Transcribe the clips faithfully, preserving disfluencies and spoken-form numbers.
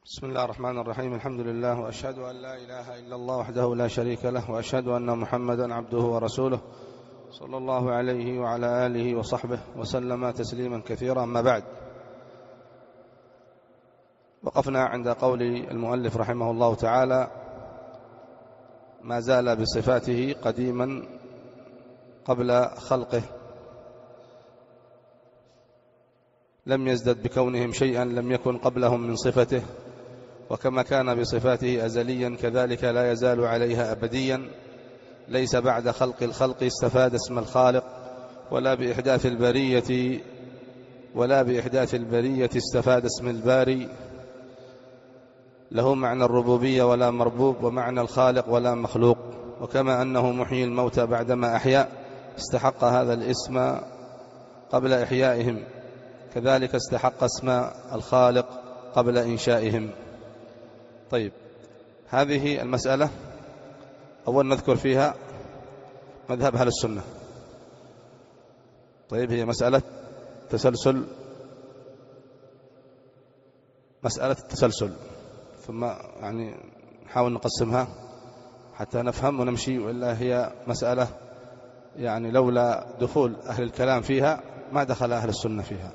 بسم الله الرحمن الرحيم. الحمد لله، وأشهد أن لا إله إلا الله وحده لا شريك له، وأشهد أن محمدا عبده ورسوله صلى الله عليه وعلى آله وصحبه وسلم تسليما كثيرا. أما بعد، وقفنا عند قول المؤلف رحمه الله تعالى: ما زال بصفاته قديما قبل خلقه، لم يزدد بكونهم شيئا لم يكن قبلهم من صفته، وكما كان بصفاته أزليا كذلك لا يزال عليها أبديا، ليس بعد خلق الخلق استفاد اسم الخالق، ولا بإحداث البرية ولا بإحداث البرية استفاد اسم الباري، له معنى الربوبية ولا مربوب، ومعنى الخالق ولا مخلوق. وكما أنه محيي الموتى بعدما أحيا استحق هذا الاسم قبل إحيائهم، كذلك استحق اسم الخالق قبل إنشائهم. طيب، هذه المسألة أول نذكر فيها مذهب أهل السنة. طيب، هي مسألة تسلسل مسألة التسلسل ثم يعني نحاول نقسمها حتى نفهم ونمشي، وإلا هي مسألة يعني لولا دخول أهل الكلام فيها ما دخل أهل السنة فيها،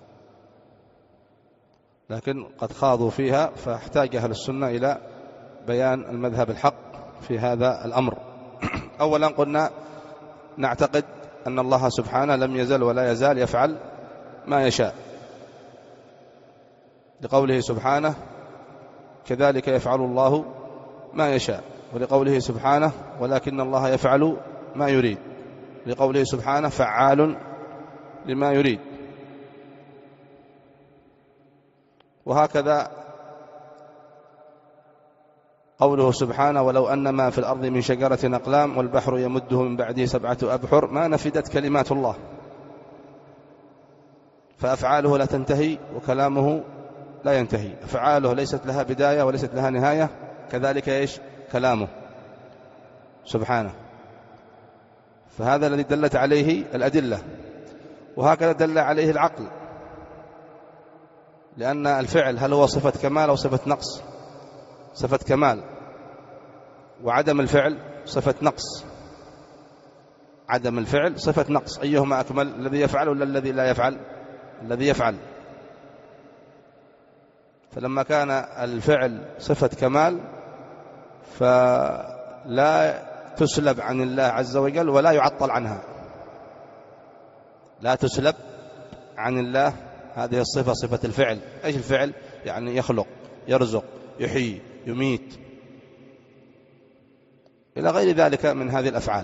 لكن قد خاضوا فيها، فاحتاج أهل السنة إلى بيان المذهب الحق في هذا الأمر. أولا قلنا نعتقد أن الله سبحانه لم يزل ولا يزال يفعل ما يشاء، لقوله سبحانه: كذلك يفعل الله ما يشاء، ولقوله سبحانه: ولكن الله يفعل ما يريد، لقوله سبحانه: فعال لما يريد. وهكذا قوله سبحانه: ولو أن ما في الأرض من شجرة أقلام والبحر يمده من بعده سبعة أبحر ما نفدت كلمات الله. فأفعاله لا تنتهي وكلامه لا ينتهي، أفعاله ليست لها بداية وليست لها نهاية، كذلك إيش كلامه سبحانه. فهذا الذي دلت عليه الأدلة، وهكذا دل عليه العقل، لأن الفعل هل هو صفة كمال أو صفة نقص؟ صفة كمال، وعدم الفعل صفة نقص. عدم الفعل صفة نقص، أيهما أكمل، الذي يفعل ولا الذي لا يفعل؟ الذي يفعل. فلما كان الفعل صفة كمال فلا تسلب عن الله عز وجل ولا يعطل عنها، لا تسلب عن الله هذه الصفة، صفة الفعل. إيش الفعل؟ يعني يخلق، يرزق، يحيي، يميت، إلى غير ذلك من هذه الأفعال.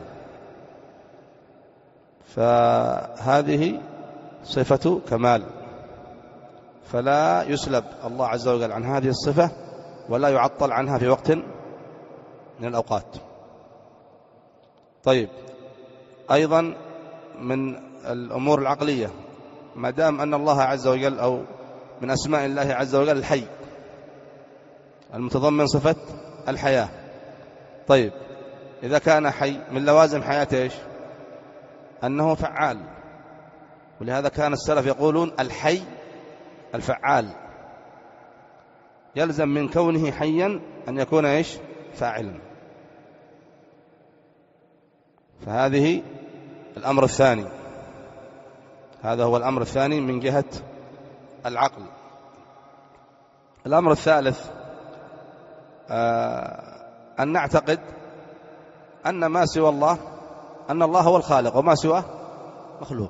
فهذه صفة كمال، فلا يسلب الله عز وجل عن هذه الصفة ولا يعطل عنها في وقت من الأوقات. طيب، أيضا من الأمور العقلية، ما دام أن الله عز وجل أو من أسماء الله عز وجل الحي المتضمن صفة الحياة. طيب، إذا كان حي من لوازم حياته إيش؟ أنه فعال، ولهذا كان السلف يقولون الحي الفعال، يلزم من كونه حيا أن يكون إيش؟ فاعلا. فهذه الأمر الثاني، هذا هو الأمر الثاني من جهة العقل. الأمر الثالث آه أن نعتقد أن ما سوى الله، أن الله هو الخالق وما سواه مخلوق.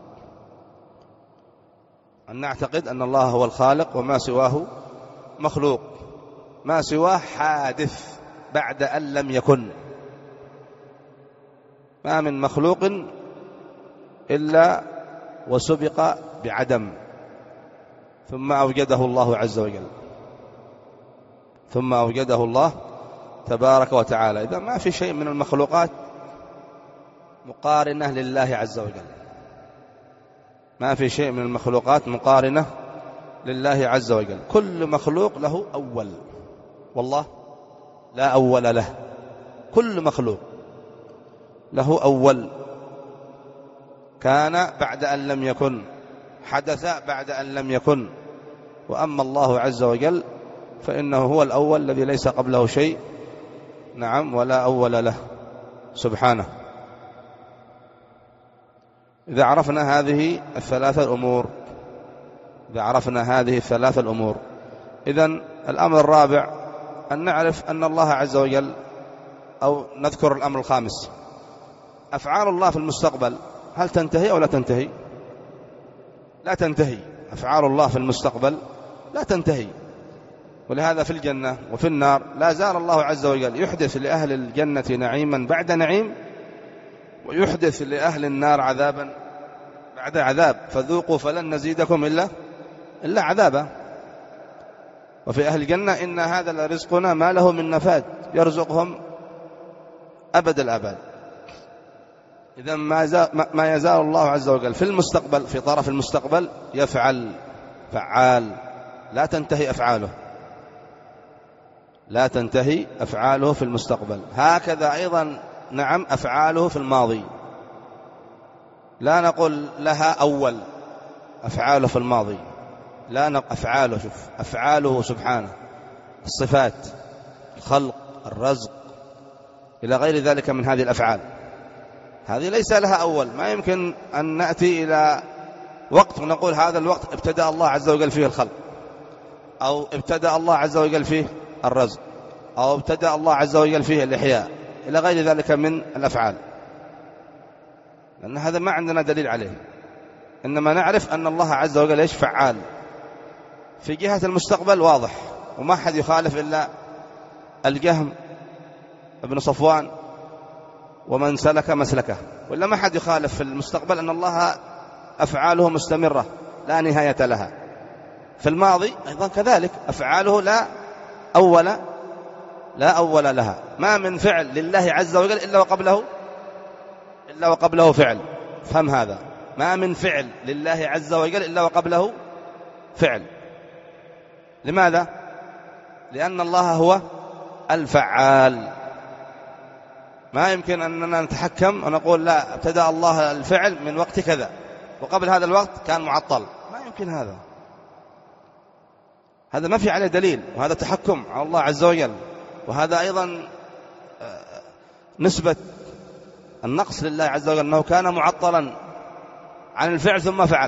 أن نعتقد أن الله هو الخالق وما سواه مخلوق، ما سواه حادث بعد أن لم يكن. ما من مخلوق إلا وسبق بعدم ثم أوجده الله عز وجل، ثم أوجده الله تبارك وتعالى. إذا ما في شيء من المخلوقات مقارنة لله عز وجل، ما في شيء من المخلوقات مقارنة لله عز وجل. كل مخلوق له أول، والله لا أول له. كل مخلوق له أول، كان بعد أن لم يكن، حدث بعد أن لم يكن. وأما الله عز وجل فإنه هو الأول الذي ليس قبله شيء، نعم، ولا أول له سبحانه. إذا عرفنا هذه الثلاثة الأمور إذا عرفنا هذه الثلاثة الأمور إذن الأمر الرابع أن نعرف أن الله عز وجل، أو نذكر الأمر الخامس، أفعال الله في المستقبل هل تنتهي أو لا تنتهي؟ لا تنتهي. أفعال الله في المستقبل لا تنتهي، ولهذا في الجنة وفي النار لا زال الله عز وجل يحدث لأهل الجنة نعيما بعد نعيم، ويحدث لأهل النار عذابا بعد عذاب، فذوقوا فلن نزيدكم إلا إلا عذابا. وفي أهل الجنة إن هذا لرزقنا ما له من نفاد، يرزقهم أبد الأبد. إذا ما يزال الله عز وجل في المستقبل، في طرف المستقبل، يفعل، فعال، لا تنتهي أفعاله لا تنتهي أفعاله في المستقبل. هكذا أيضا، نعم، أفعاله في الماضي لا نقول لها أول، أفعاله في الماضي لا نقول أفعاله، شوف أفعاله سبحانه، الصفات، الخلق، الرزق، إلى غير ذلك من هذه الأفعال، هذه ليس لها أول. ما يمكن أن نأتي إلى وقت ونقول هذا الوقت ابتدأ الله عز وجل فيه الخلق، أو ابتدأ الله عز وجل فيه الرزق، أو ابتدأ الله عز وجل فيه الإحياء، إلى غير ذلك من الأفعال، لأن هذا ما عندنا دليل عليه. إنما نعرف أن الله عز وجل إيش؟ فعال. في جهة المستقبل واضح، وما حد يخالف إلا الجهم ابن صفوان ومن سلك مسلكه، ولا ما حد يخالف في المستقبل أن الله أفعاله مستمرة لا نهاية لها. في الماضي أيضا كذلك أفعاله لا أول لا أول لها. ما من فعل لله عز وجل إلا وقبله إلا وقبله فعل. فهم هذا، ما من فعل لله عز وجل إلا وقبله فعل. لماذا؟ لأن الله هو الفعال. ما يمكن أننا نتحكم ونقول لا، ابتدأ الله الفعل من وقت كذا وقبل هذا الوقت كان معطل، ما يمكن هذا هذا ما في عليه دليل، وهذا تحكم على الله عز وجل. وهذا أيضا نسبة النقص لله عز وجل، أنه كان معطلا عن الفعل ثم فعل.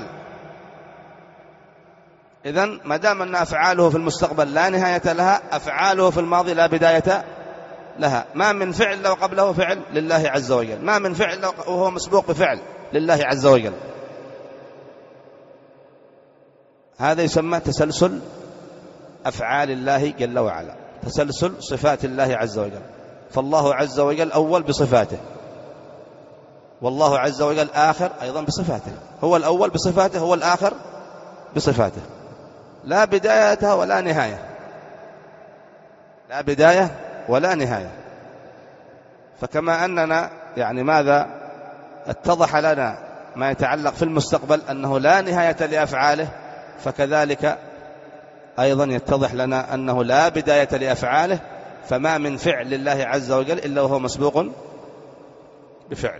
إذن ما دام أن أفعاله في المستقبل لا نهاية لها، أفعاله في الماضي لا بداية لها. ما من فعل لو قبله فعل لله عز وجل، ما من فعل وهو مسبوق بفعل لله عز وجل. هذا يسمى تسلسل أفعال الله جل وعلا، تسلسل صفات الله عز وجل. فالله عز وجل أول بصفاته، والله عز وجل آخر أيضا بصفاته. هو الأول بصفاته، هو الآخر بصفاته، لا بداية ولا نهاية، لا بداية ولا نهاية. فكما أننا يعني ماذا اتضح لنا ما يتعلق في المستقبل أنه لا نهاية لأفعاله، فكذلك أيضا يتضح لنا أنه لا بداية لأفعاله. فما من فعل لله عز وجل إلا وهو مسبوق بفعل.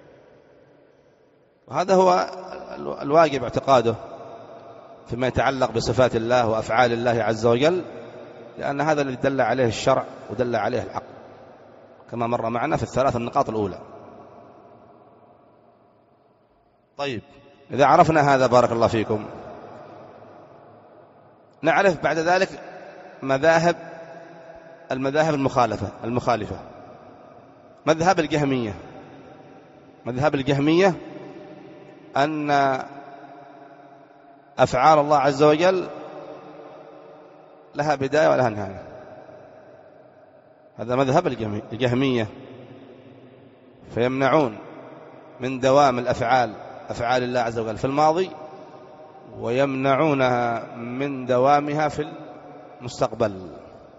وهذا هو الواجب اعتقاده فيما يتعلق بصفات الله وأفعال الله عز وجل، لأن هذا الذي دل عليه الشرع ودل عليه العقل، كما مر معنا في الثلاث النقاط الأولى. طيب، إذا عرفنا هذا بارك الله فيكم، نعرف بعد ذلك مذاهب المذاهب المخالفة المخالفة مذهب الجهمية. مذهب الجهمية أن أفعال الله عز وجل لها بداية ولها نهاية. هذا مذهب الجهمية، فيمنعون من دوام الأفعال أفعال الله عز وجل في الماضي، ويمنعونها من دوامها في المستقبل.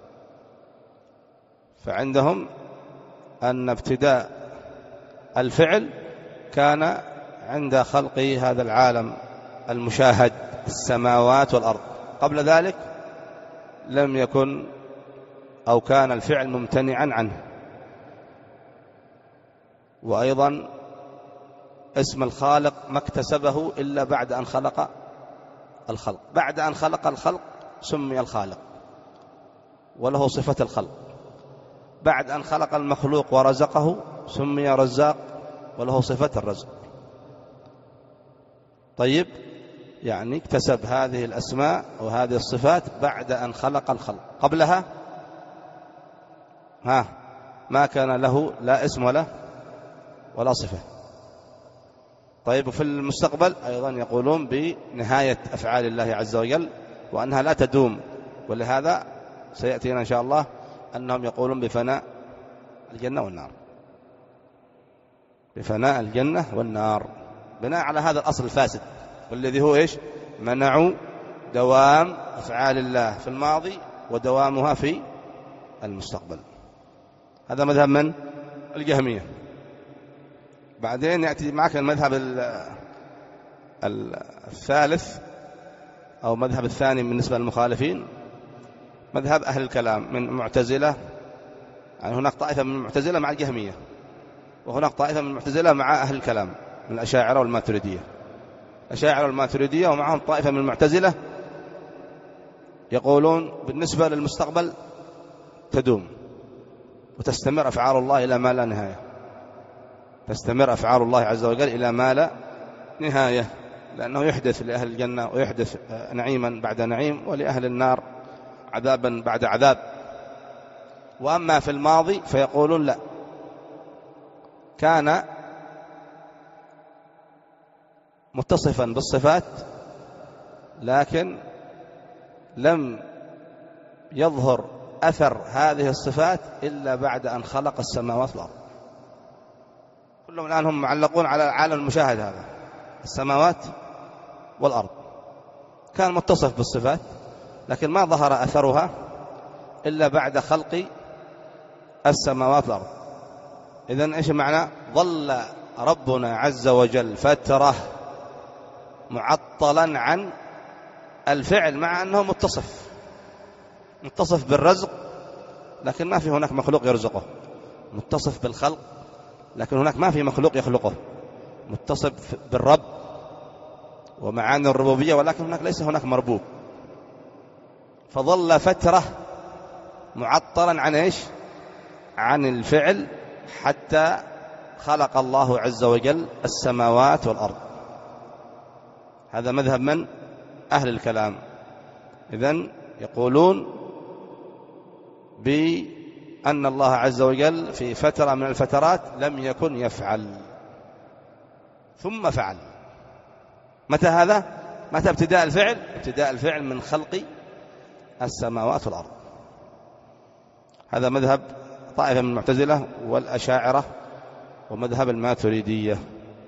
فعندهم أن ابتداء الفعل كان عند خلق هذا العالم المشاهد، السماوات والأرض. قبل ذلك لم يكن أو كان الفعل ممتنعا عنه. وأيضا اسم الخالق ما اكتسبه إلا بعد أن خلق الخلق، بعد أن خلق الخلق سمي الخالق. وله صفة الخلق. بعد أن خلق المخلوق ورزقه سمي رزاق وله صفة الرزق. طيب، يعني اكتسب هذه الأسماء وهذه الصفات بعد أن خلق الخلق. قبلها ها ما كان له لا اسم ولا ولا صفة. طيب، وفي المستقبل أيضا يقولون بنهاية أفعال الله عز وجل وأنها لا تدوم، ولهذا سيأتينا إن شاء الله أنهم يقولون بفناء الجنة والنار، بفناء الجنة والنار، بناء على هذا الأصل الفاسد والذي هو إيش؟ منعوا دوام أفعال الله في الماضي ودوامها في المستقبل. هذا مذهب من؟ الجهمية. بعدين يأتي معك المذهب الثالث أو مذهب الثاني بالنسبة للمخالفين، مذهب أهل الكلام من معتزلة. يعني هناك طائفة من المعتزلة مع الجهمية، وهناك طائفة من المعتزلة مع أهل الكلام من الأشاعرة والماتريدية. الأشاعرة والماتريدية ومعهم طائفة من المعتزلة يقولون بالنسبة للمستقبل تدوم وتستمر أفعال الله إلى ما لا نهاية، تستمر أفعال الله عز وجل إلى ما لا نهاية، لأنه يحدث لأهل الجنة ويحدث نعيما بعد نعيم، ولأهل النار عذابا بعد عذاب. وأما في الماضي فيقولون لا، كان متصفا بالصفات لكن لم يظهر أثر هذه الصفات إلا بعد أن خلق السماوات والأرض. كلهم الآن هم معلقون على العالم المشاهد هذا، السماوات والأرض، كان متصف بالصفات لكن ما ظهر أثرها إلا بعد خلق السماوات والأرض. إذن إيش معنى؟ ظل ربنا عز وجل فترة معطلا عن الفعل مع أنه متصف متصف بالرزق لكن ما في هناك مخلوق يرزقه، متصف بالخلق لكن هناك ما في مخلوق يخلقه، متصف بالرب ومعاني الربوبية ولكن هناك ليس هناك مربوب. فظل فترة معطلا عن إيش؟ عن الفعل حتى خلق الله عز وجل السماوات والأرض. هذا مذهب من؟ أهل الكلام. إذن يقولون بأن الله عز وجل في فترة من الفترات لم يكن يفعل ثم فعل. متى هذا؟ متى ابتداء الفعل؟ ابتداء الفعل من خلق السماوات والأرض. هذا مذهب طائفة من المعتزلة والأشاعرة ومذهب الماتريدية.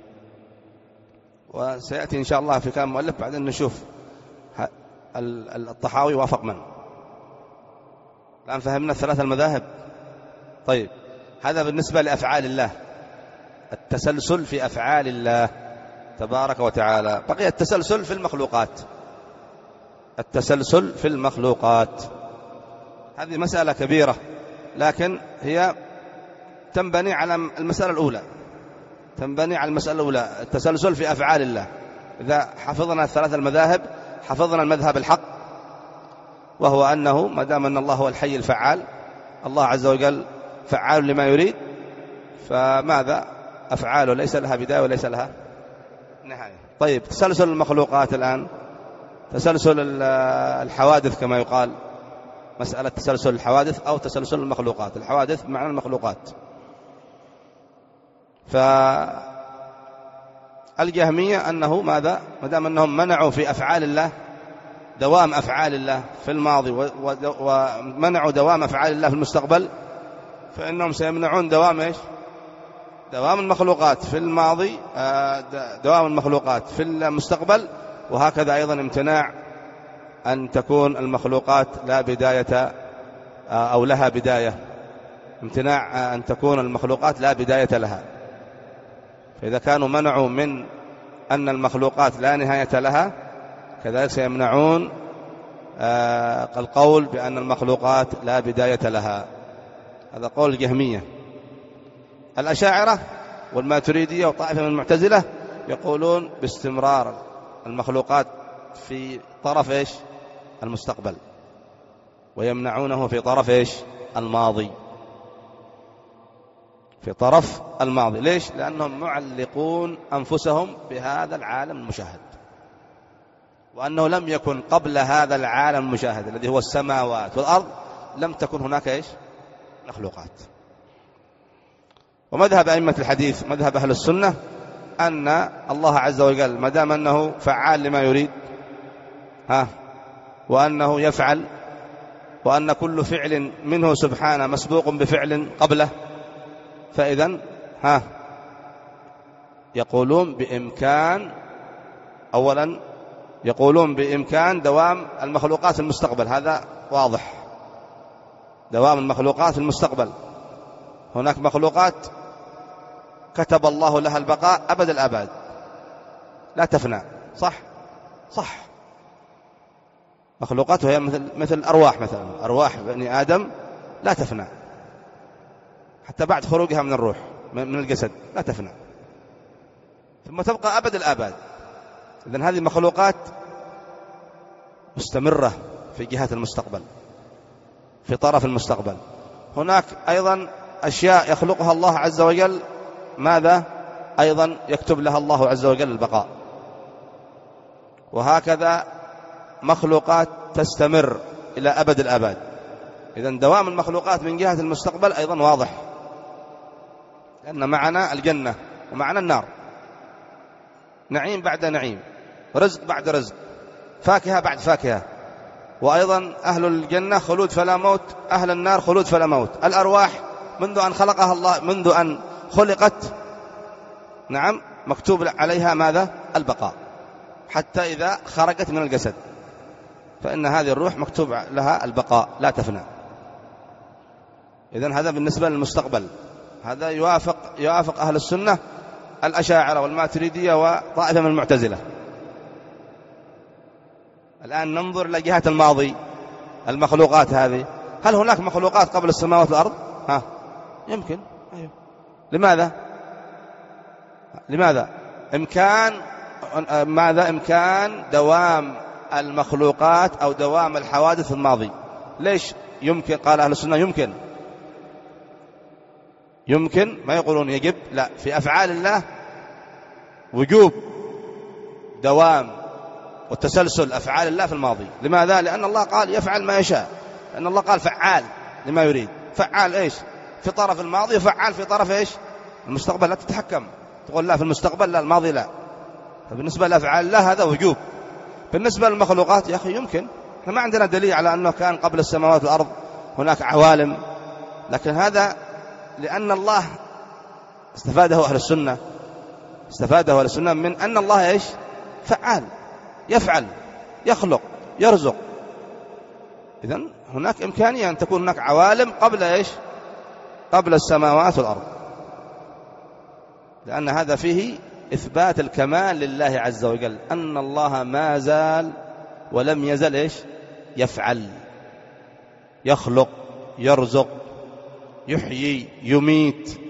وسيأتي إن شاء الله في كلام مؤلف بعدين نشوف الطحاوي وافق من. الآن فهمنا الثلاثة المذاهب. طيب، هذا بالنسبة لأفعال الله، التسلسل في أفعال الله تبارك وتعالى. بقي التسلسل في المخلوقات، التسلسل في المخلوقات هذه مسألة كبيرة، لكن هي تنبني على المسألة الأولى، تنبني على المسألة الأولى التسلسل في أفعال الله. إذا حفظنا الثلاث المذاهب حفظنا المذهب الحق، وهو أنه ما دام أن الله هو الحي الفعال، الله عز وجل فعال لما يريد، فماذا؟ أفعاله ليس لها بداية وليس لها نهاية. طيب، تسلسل المخلوقات الآن، تسلسل الحوادث كما يقال، مسألة تسلسل الحوادث أو تسلسل المخلوقات. الحوادث معنى المخلوقات. فالجهمية أنه ماذا؟ ما دام أنهم منعوا في أفعال الله دوام أفعال الله في الماضي ومنعوا دوام أفعال الله في المستقبل، فإنهم سيمنعون دوام إيش؟ دوام المخلوقات في الماضي، دوام المخلوقات في المستقبل، وهكذا أيضا امتناع أن تكون المخلوقات لا بداية أو لها بداية، امتناع أن تكون المخلوقات لا بداية لها. فإذا كانوا منعوا من أن المخلوقات لا نهاية لها، كذلك سيمنعون القول بأن المخلوقات لا بداية لها. هذا قول الجهمية. الأشاعرة والماتريدية وطائفة من المعتزلة يقولون باستمرار المخلوقات في طرف إيش؟ المستقبل، ويمنعونه في طرف إيش؟ الماضي، في طرف الماضي. ليش؟ لأنهم معلقون أنفسهم بهذا العالم المشاهد، وأنه لم يكن قبل هذا العالم المشاهد الذي هو السماوات والأرض لم تكن هناك إيش؟ مخلوقات. ومذهب أئمة الحديث، مذهب أهل السنة، أن الله عز وجل ما دام أنه فعال لما يريد، ها، وأنه يفعل، وأن كل فعل منه سبحانه مسبوق بفعل قبله، فإذن ها يقولون بإمكان، أولا يقولون بإمكان دوام المخلوقات في المستقبل، هذا واضح، دوام المخلوقات في المستقبل. هناك مخلوقات كتب الله لها البقاء أبد الآباد لا تفنى، صح؟ صح. مخلوقات وهي مثل مثل الأرواح، مثلا أرواح بني آدم لا تفنى حتى بعد خروجها من الروح من الجسد، لا تفنى ثم تبقى أبد الآباد. إذن هذه مخلوقات مستمرة في جهة المستقبل، في طرف المستقبل. هناك أيضا أشياء يخلقها الله عز وجل، ماذا؟ أيضا يكتب لها الله عز وجل البقاء. وهكذا مخلوقات تستمر إلى أبد الآباد. إذن دوام المخلوقات من جهة المستقبل أيضا واضح، لأن معنا الجنة ومعنا النار، نعيم بعد نعيم، رزق بعد رزق، فاكهة بعد فاكهة. وأيضا أهل الجنة خلود فلا موت، أهل النار خلود فلا موت. الأرواح منذ أن خلقها الله، منذ أن خلقت، نعم، مكتوب عليها ماذا؟ البقاء، حتى إذا خرجت من الجسد فإن هذه الروح مكتوب لها البقاء لا تفنى. إذن هذا بالنسبة للمستقبل، هذا يوافق يوافق أهل السنة الأشاعرة والماتريدية وطائفة من المعتزلة. الآن ننظر إلى جهة الماضي، المخلوقات هذه، هل هناك مخلوقات قبل السماوات والأرض؟ ها، يمكن. أيوه. لماذا؟ لماذا؟ إمكان ماذا؟ إمكان دوام المخلوقات أو دوام الحوادث في الماضي. ليش يمكن؟ قال أهل السنة يمكن. يمكن، ما يقولون يجب، لا، في أفعال الله وجوب دوام وتسلسل أفعال الله في الماضي. لماذا؟ لأن الله قال يفعل ما يشاء، لأن الله قال فعال لما يريد. فعال إيش؟ في طرف الماضي، وفعال في طرف إيش؟ المستقبل. لا تتحكم تقول لا في المستقبل لا، الماضي لا. فبالنسبة لأفعال الله هذا وجوب. بالنسبة للمخلوقات يا أخي يمكن، احنا ما عندنا دليل على أنه كان قبل السماوات والأرض هناك عوالم، لكن هذا لأن الله استفاده أهل السنة، استفاده أهل السنة من أن الله إيش؟ فعال، يفعل، يخلق، يرزق. إذن هناك إمكانية أن تكون هناك عوالم قبل إيش؟ قبل السماوات والأرض، لأن هذا فيه إثبات الكمال لله عز وجل، أن الله ما زال ولم يزل إيش؟ يفعل، يخلق، يرزق، يحيي، يميت.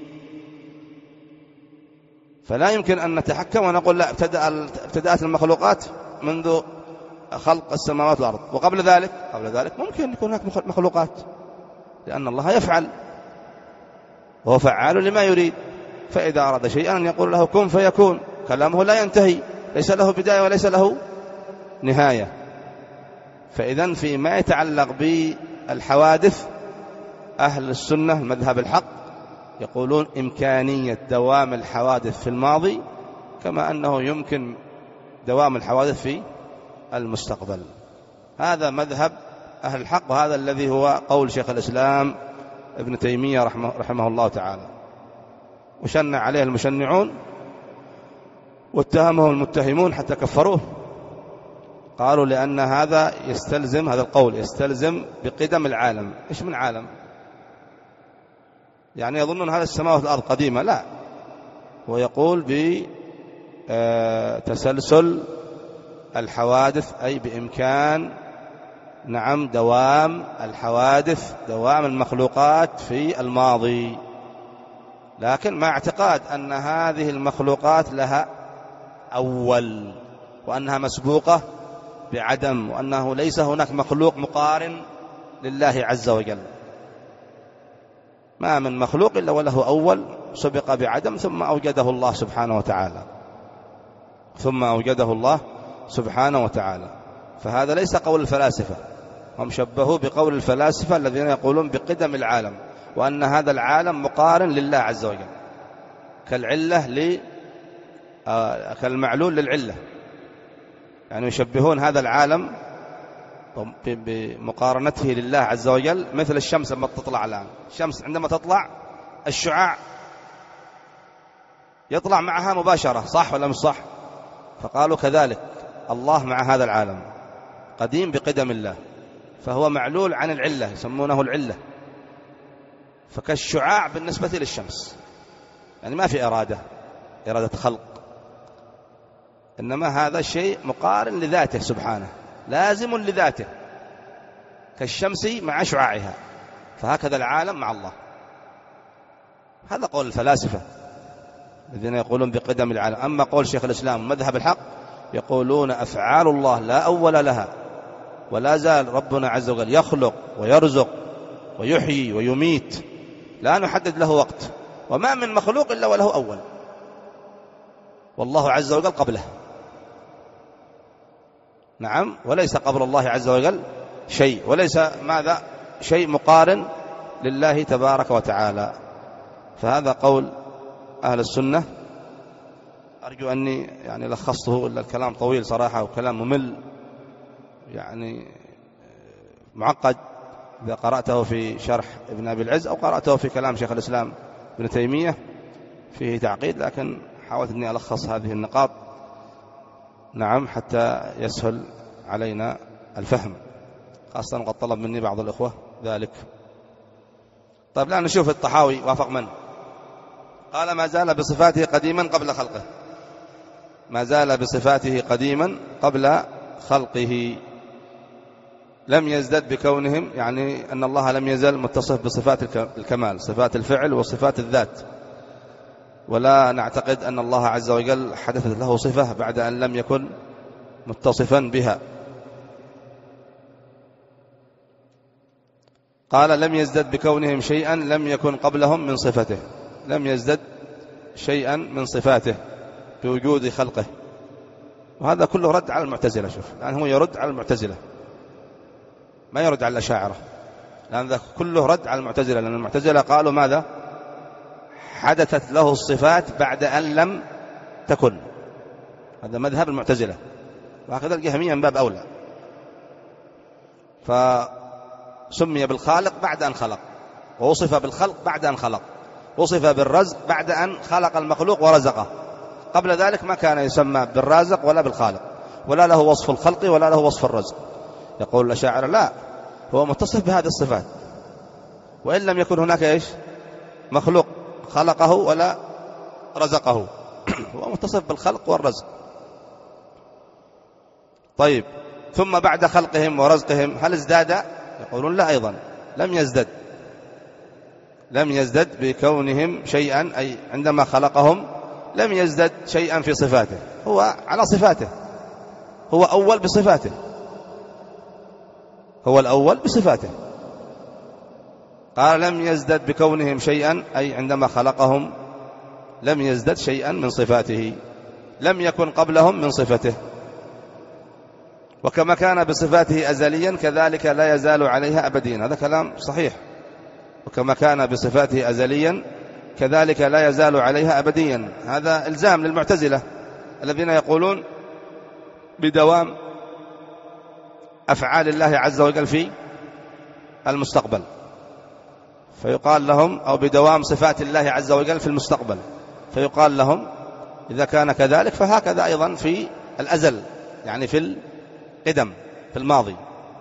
فلا يمكن أن نتحكم ونقول لا ابتدأت المخلوقات منذ خلق السماوات والأرض، وقبل ذلك قبل ذلك ممكن يكون هناك مخلوقات، لأن الله يفعل وهو فعال لما يريد. فإذا أراد شيئا أن يقول له كن فيكون، كلامه لا ينتهي، ليس له بداية وليس له نهاية. فإذن فيما يتعلق بالحوادث أهل السنة المذهب الحق يقولون إمكانية دوام الحوادث في الماضي كما أنه يمكن دوام الحوادث في المستقبل. هذا مذهب أهل الحق، وهذا الذي هو قول شيخ الإسلام ابن تيمية رحمه, رحمه الله تعالى. وشنع عليه المشنعون واتهمه المتهمون حتى كفروه، قالوا لأن هذا يستلزم، هذا القول يستلزم بقدم العالم. إيش من عالم؟ يعني يظنون هذا السماوات والأرض قديمة، لا، هو يقول بتسلسل الحوادث، أي بإمكان نعم دوام الحوادث، دوام المخلوقات في الماضي، لكن مع اعتقاد أن هذه المخلوقات لها أول، وأنها مسبوقة بعدم، وأنه ليس هناك مخلوق مقارن لله عز وجل. ما من مخلوق إلا وله أول سبق بعدم ثم أوجده الله سبحانه وتعالى ثم أوجده الله سبحانه وتعالى. فهذا ليس قول الفلاسفة، هم شبهوا بقول الفلاسفة الذين يقولون بقدم العالم، وأن هذا العالم مقارن لله عز وجل كالعلة ل آه كالمعلول للعلة. يعني يشبهون هذا العالم بمقارنته لله عز وجل مثل الشمس لما تطلع الآن. الشمس عندما تطلع الشعاع يطلع معها مباشرة، صح ولا مش صح؟ فقالوا كذلك الله مع هذا العالم قديم بقدم الله، فهو معلول عن العلة، يسمونه العلة، فكالشعاع بالنسبة للشمس. يعني ما في إرادة إرادة خلق، إنما هذا شيء مقارن لذاته سبحانه، لازم لذاته كالشمس مع شعاعها. فهكذا العالم مع الله. هذا قول الفلاسفة الذين يقولون بقدم العالم. أما قول شيخ الإسلام مذهب الحق يقولون أفعال الله لا أول لها، ولا زال ربنا عز وجل يخلق ويرزق ويحيي ويميت، لا نحدد له وقت، وما من مخلوق إلا وله أول، والله عز وجل قبله. نعم، وليس قبل الله عز وجل شيء، وليس ماذا شيء مقارن لله تبارك وتعالى. فهذا قول أهل السنة. أرجو أني يعني لخصته، إلا الكلام طويل صراحة وكلام ممل يعني معقد إذا قرأته في شرح ابن أبي العز أو قرأته في كلام شيخ الإسلام ابن تيمية فيه تعقيد، لكن حاولت أني ألخص هذه النقاط نعم حتى يسهل علينا الفهم، خاصة وقد طلب مني بعض الأخوة ذلك. طيب الآن نشوف الطحاوي وافق من قال ما زال بصفاته قديما قبل خلقه. ما زال بصفاته قديما قبل خلقه، لم يزدد بكونهم، يعني أن الله لم يزل متصف بصفات الكمال، صفات الفعل وصفات الذات، ولا نعتقد أن الله عز وجل حدثت له صفة بعد أن لم يكن متصفا بها. قال لم يزدد بكونهم شيئا لم يكن قبلهم من صفته، لم يزدد شيئا من صفاته بوجود خلقه. وهذا كله رد على المعتزلة. شوف الآن هو يرد على المعتزلة، ما يرد على الأشاعرة، لأن ذا كله رد على المعتزلة، لأن المعتزلة قالوا ماذا؟ حدثت له الصفات بعد أن لم تكن. هذا مذهب المعتزلة، وهكذا الجهمية من باب أولى. فسمي بالخالق بعد أن خلق، ووصف بالخلق بعد أن خلق، وصف بالرزق بعد أن خلق المخلوق ورزقه. قبل ذلك ما كان يسمى بالرازق ولا بالخالق، ولا له وصف الخلق ولا له وصف الرزق. يقول الأشاعرة لا، هو متصف بهذه الصفات وإن لم يكن هناك إيش مخلوق خلقه ولا رزقه هو متصف بالخلق والرزق. طيب ثم بعد خلقهم ورزقهم هل ازداد؟ يقولون لا، أيضا لم يزدد، لم يزدد بكونهم شيئا، أي عندما خلقهم لم يزدد شيئا في صفاته، هو على صفاته، هو أول بصفاته، هو الأول بصفاته. قال لم يزدد بكونهم شيئا، أي عندما خلقهم لم يزدد شيئا من صفاته، لم يكن قبلهم من صفته. وكما كان بصفاته أزليا كذلك لا يزال عليها أبديا. هذا كلام صحيح. وكما كان بصفاته أزليا كذلك لا يزال عليها أبديا. هذا إلزام للمعتزلة الذين يقولون بدوام أفعال الله عز وجل في المستقبل، فيقال لهم أو بدوام صفات الله عز وجل في المستقبل، فيقال لهم إذا كان كذلك فهكذا أيضا في الأزل، يعني في القدم في الماضي.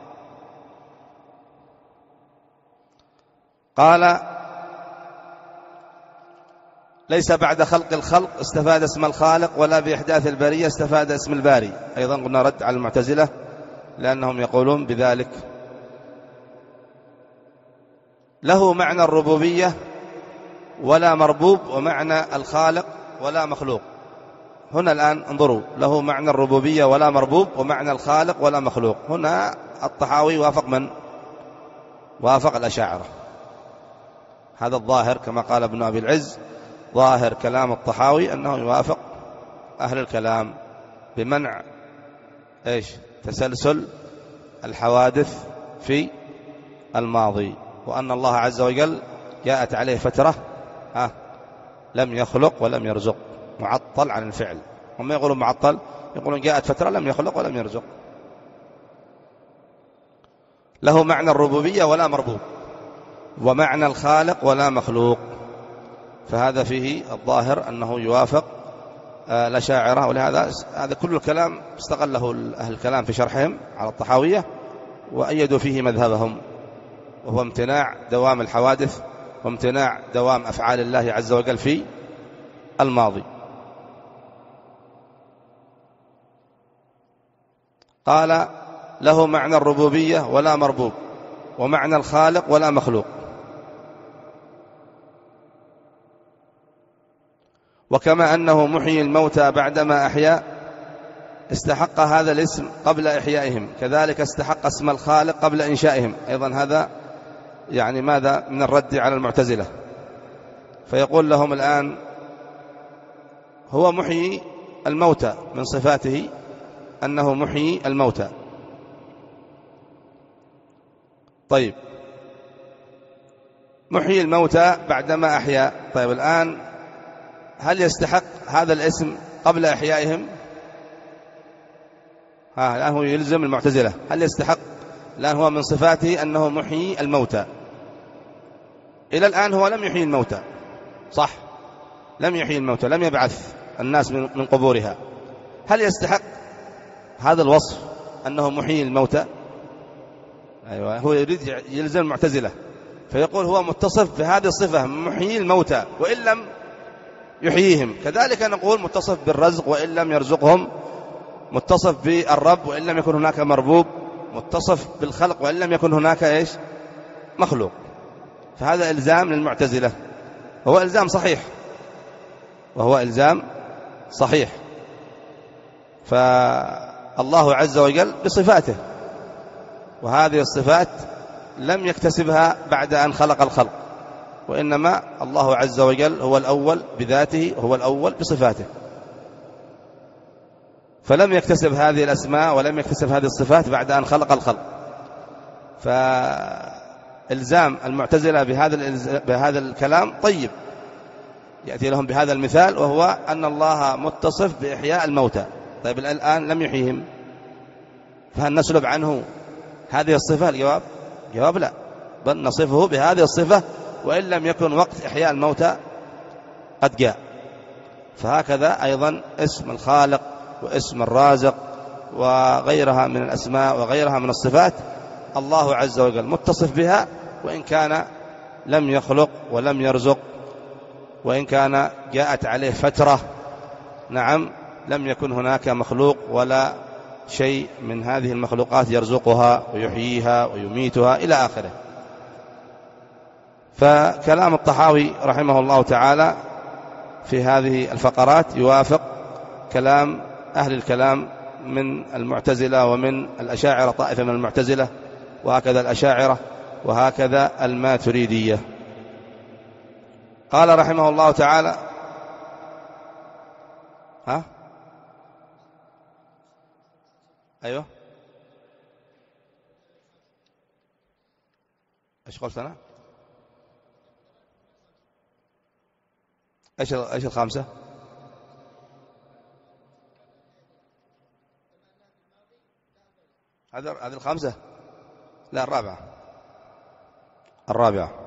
قال ليس بعد خلق الخلق استفاد اسم الخالق، ولا بإحداث البرية استفاد اسم الباري. أيضا قلنا رد على المعتزلة لأنهم يقولون بذلك. له معنى الربوبية ولا مربوب، ومعنى الخالق ولا مخلوق. هنا الآن انظروا، له معنى الربوبية ولا مربوب، ومعنى الخالق ولا مخلوق. هنا الطحاوي وافق من؟ وافق الأشاعرة. هذا الظاهر كما قال ابن أبي العز، ظاهر كلام الطحاوي أنه يوافق أهل الكلام بمنع إيش تسلسل الحوادث في الماضي، وأن الله عز وجل جاءت عليه فترة ها لم يخلق ولم يرزق، معطل عن الفعل. هم يقولون معطل، يقولون جاءت فترة لم يخلق ولم يرزق. له معنى الربوبية ولا مربوب، ومعنى الخالق ولا مخلوق، فهذا فيه الظاهر أنه يوافق الأشاعرة. ولهذا هذا كل الكلام استغله أهل الكلام في شرحهم على الطحاوية وأيدوا فيه مذهبهم، وهو امتناع دوام الحوادث وامتناع دوام أفعال الله عز وجل في الماضي. قال له معنى الربوبية ولا مربوب، ومعنى الخالق ولا مخلوق. وكما أنه محيي الموتى بعدما أحيا استحق هذا الاسم قبل إحيائهم، كذلك استحق اسم الخالق قبل إنشائهم. أيضا هذا يعني ماذا من الرد على المعتزلة، فيقول لهم الآن هو محيي الموتى، من صفاته أنه محيي الموتى. طيب محيي الموتى بعدما أحيا، طيب الآن هل يستحق هذا الاسم قبل إحيائهم؟ ها الآن هو يلزم المعتزلة، هل يستحق؟ الآن هو من صفاته أنه محيي الموتى، إلى الآن هو لم يحيي الموتى، صح؟ لم يحيي الموتى، لم يبعث الناس من قبورها. هل يستحق هذا الوصف أنه محيي الموتى؟ أيوة، هو يريد يلزم المعتزلة، فيقول هو متصف بهذه الصفة محيي الموتى وإن لم يحييهم. كذلك نقول متصف بالرزق وإن لم يرزقهم، متصف بالرب وإن لم يكن هناك مربوب، متصف بالخلق وإن لم يكن هناك إيش مخلوق. فهذا إلزام للمعتزلة، وهو إلزام صحيح، وهو إلزام صحيح. فالله عز وجل بصفاته، وهذه الصفات لم يكتسبها بعد أن خلق الخلق، وإنما الله عز وجل هو الأول بذاته، هو الأول بصفاته، فلم يكتسب هذه الأسماء ولم يكتسب هذه الصفات بعد أن خلق الخلق. فإلزام المعتزلة بهذا بهذا الكلام طيب، يأتي لهم بهذا المثال، وهو أن الله متصف بإحياء الموتى. طيب الآن لم يحييهم، فهل نسلب عنه هذه الصفة؟ الجواب جواب لا، بل نصفه بهذه الصفة وإن لم يكن وقت إحياء الموتى قد جاء. فهكذا أيضا اسم الخالق واسم الرازق وغيرها من الأسماء وغيرها من الصفات الله عز وجل متصف بها، وإن كان لم يخلق ولم يرزق، وإن كان جاءت عليه فترة نعم لم يكن هناك مخلوق ولا شيء من هذه المخلوقات يرزقها ويحييها ويميتها إلى آخره. فكلام الطحاوي رحمه الله تعالى في هذه الفقرات يوافق كلام أهل الكلام من المعتزلة ومن الأشاعرة، طائفة من المعتزلة، وهكذا الأشاعرة، وهكذا الماتريدية. قال رحمه الله تعالى ها أيوه إيش قلت أنا؟ إيش إيش الخامسة؟ هذا هذه الخامسة؟ لا الرابعة، الرابعة.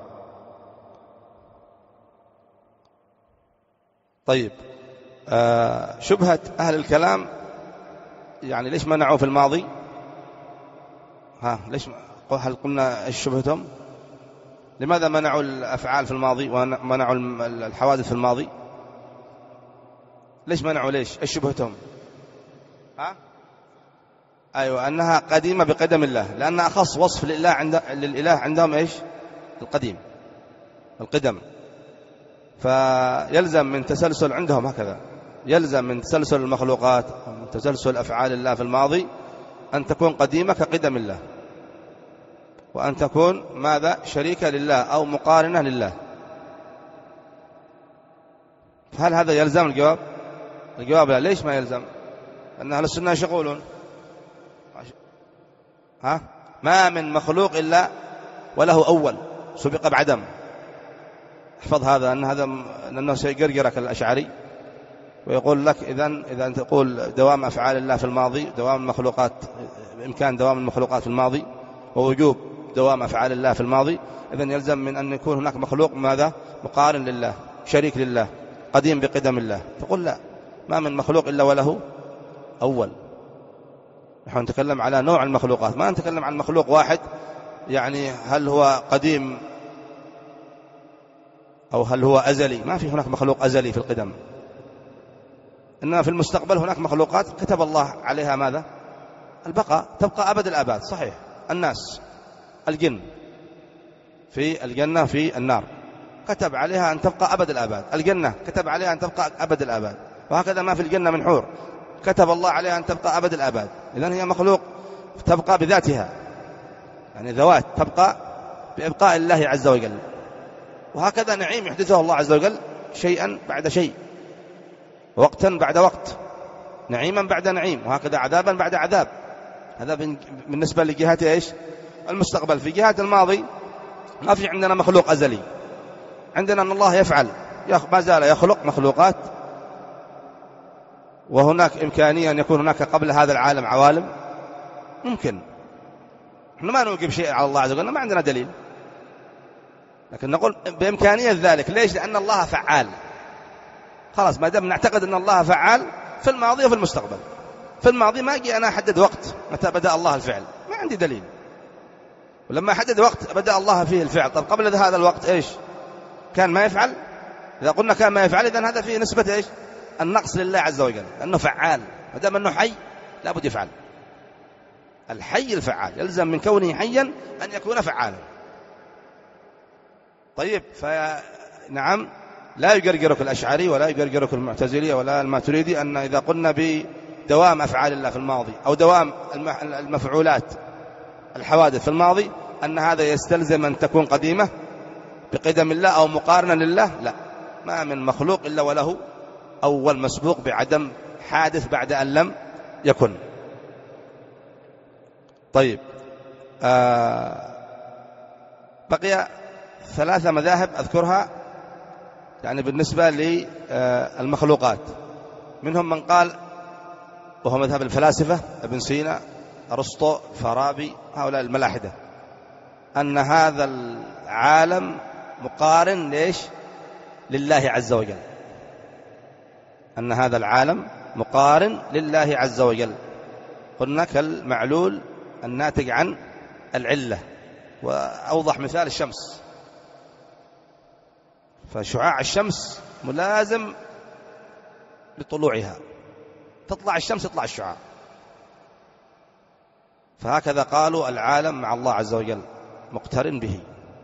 طيب آه شبهة أهل الكلام يعني ليش منعوا في الماضي؟ ها ليش هل قلنا ايش شبهتهم؟ لماذا منعوا الأفعال في الماضي ومنعوا الحوادث في الماضي؟ ليش منعوا؟ ليش ايش شبهتهم؟ ها ايوه انها قديمة بقدم الله، لأن أخص وصف لله عند للإله عندهم ايش؟ القديم، القدم. فيلزم من تسلسل عندهم هكذا، يلزم من تسلسل المخلوقات ومن تسلسل أفعال الله في الماضي أن تكون قديمة كقدم الله. وأن تكون ماذا شريكة لله أو مقارنة لله. هل هذا يلزم الجواب؟ الجواب لا. ليش ما يلزم؟ أن أهل السنة يقولون ها ما من مخلوق إلا وله أول سبق بعدم. احفظ هذا، أن هذا لأنه سيقرقرك الأشعري ويقول لك إذن إذا أنت تقول دوام أفعال الله في الماضي، دوام المخلوقات، بإمكان دوام المخلوقات في الماضي ووجوب دوام أفعال الله في الماضي، إذن يلزم من أن يكون هناك مخلوق ماذا مقارن لله، شريك لله، قديم بقدم الله. تقول لا، ما من مخلوق إلا وله أول. نحن نتكلم على نوع المخلوقات، ما نتكلم عن مخلوق واحد يعني هل هو قديم أو هل هو أزلي. ما في هناك مخلوق أزلي في القدم، إنما في المستقبل هناك مخلوقات كتب الله عليها ماذا البقاء، تبقى أبد الآباد. صحيح، الناس، الجن في الجنة في النار كتب عليها أن تبقى أبد الآباد، الجنة كتب عليها أن تبقى أبد الآباد، وهكذا ما في الجنة من حور كتب الله عليها أن تبقى أبد الآباد. إذن هي مخلوق تبقى بذاتها، يعني ذوات تبقى بإبقاء الله عز وجل. وهكذا نعيم يحدثه الله عز وجل شيئا بعد شيء، وقتا بعد وقت، نعيما بعد نعيم، وهكذا عذابا بعد عذاب. هذا بالنسبة لجهة إيش المستقبل. في جهة الماضي ما في عندنا مخلوق أزلي، عندنا أن الله يفعل، ما زال يخلق مخلوقات، وهناك إمكانية أن يكون هناك قبل هذا العالم عوالم، ممكن. نحن ما نوجب شيء على الله عز وجل، ما عندنا دليل، لكن نقول بإمكانية ذلك. ليش؟ لأن الله فعال. خلاص، ما دام نعتقد أن الله فعال في الماضي وفي المستقبل. في الماضي ما أجي أنا أحدد وقت متى بدأ الله الفعل، ما عندي دليل. ولما أحدد وقت بدأ الله فيه الفعل، طب قبل هذا الوقت إيش كان ما يفعل؟ إذا قلنا كان ما يفعل، إذن هذا فيه نسبة إيش النقص لله عز وجل، لأنه فعال. ما دام أنه حي لابد يفعل. الحي الفعال يلزم من كونه حيا أن يكون فعالا. طيب، فنعم لا يقرقرك الأشعري ولا يقرقرك المعتزلي ولا الماتريدي أن إذا قلنا بدوام أفعال الله في الماضي أو دوام المفعولات الحوادث في الماضي أن هذا يستلزم أن تكون قديمة بقدم الله أو مقارنة لله. لا، ما من مخلوق إلا وله أول مسبوق بعدم حادث بعد أن لم يكن. طيب، آه بقي ثلاثة مذاهب أذكرها يعني بالنسبة للمخلوقات. منهم من قال، وهو مذهب الفلاسفة ابن سينا، أرسطو، فارابي، هؤلاء الملاحدة، أن هذا العالم مقارن ليش لله عز وجل، أن هذا العالم مقارن لله عز وجل. قلنا كالمعلول الناتج عن العلة، وأوضح مثال الشمس. فشعاع الشمس ملازم لطلوعها، تطلع الشمس يطلع الشعاع. فهكذا قالوا العالم مع الله عز وجل مقترن به.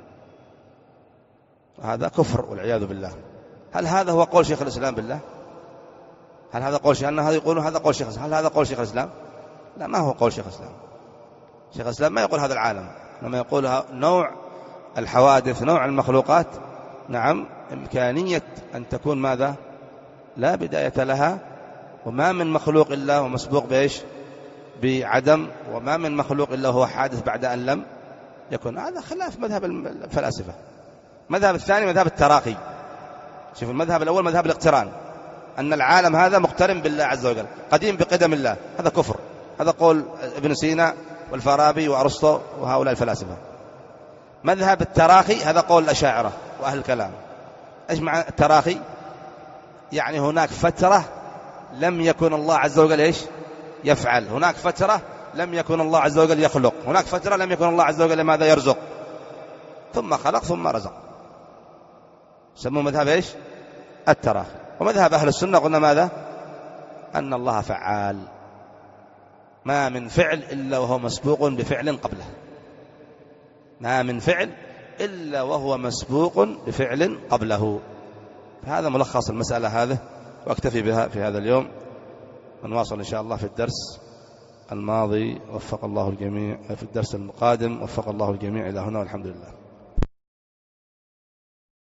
هذا كفر والعياذ بالله. هل هذا هو قول شيخ الإسلام بالله؟ هل هذا قول شيخ؟ أن هذا يقولون هذا قول شيخ الإسلام. هل هذا قول شيخ الإسلام؟ لا، ما هو قول شيخ الإسلام. شيخ الإسلام ما يقول هذا العالم، لما يقول نوع الحوادث، نوع المخلوقات، نعم إمكانية أن تكون ماذا لا بداية لها، وما من مخلوق إلا هو مسبوق بإيش بعدم، وما من مخلوق إلا هو حادث بعد أن لم يكن. هذا خلاف مذهب الفلاسفة. مذهب الثاني مذهب التراخي. شوف، المذهب الأول مذهب الاقتران، أن العالم هذا مقترن بالله عز وجل، قديم بقدم الله. هذا كفر، هذا قول ابن سينا والفارابي وأرسطو وهؤلاء الفلاسفة. مذهب التراخي هذا قول الأشاعرة وأهل الكلام. إيش معنى التراخي؟ يعني هناك فترة لم يكن الله عز وجل إيش يفعل، هناك فترة لم يكن الله عز وجل يخلق، هناك فترة لم يكن الله عز وجل ماذا يرزق، ثم خلق ثم رزق. سموه مذهب إيش التراخي. ومذهب أهل السنة قلنا ماذا؟ أن الله فعال، ما من فعل إلا وهو مسبوق بفعل قبله، ما من فعل إلا وهو مسبوق بفعل قبله. فهذا ملخص المسألة هذه، وأكتفي بها في هذا اليوم، ونواصل إن شاء الله في الدرس الماضي وفق الله الجميع، في الدرس القادم وفق الله الجميع إلى هنا والحمد لله.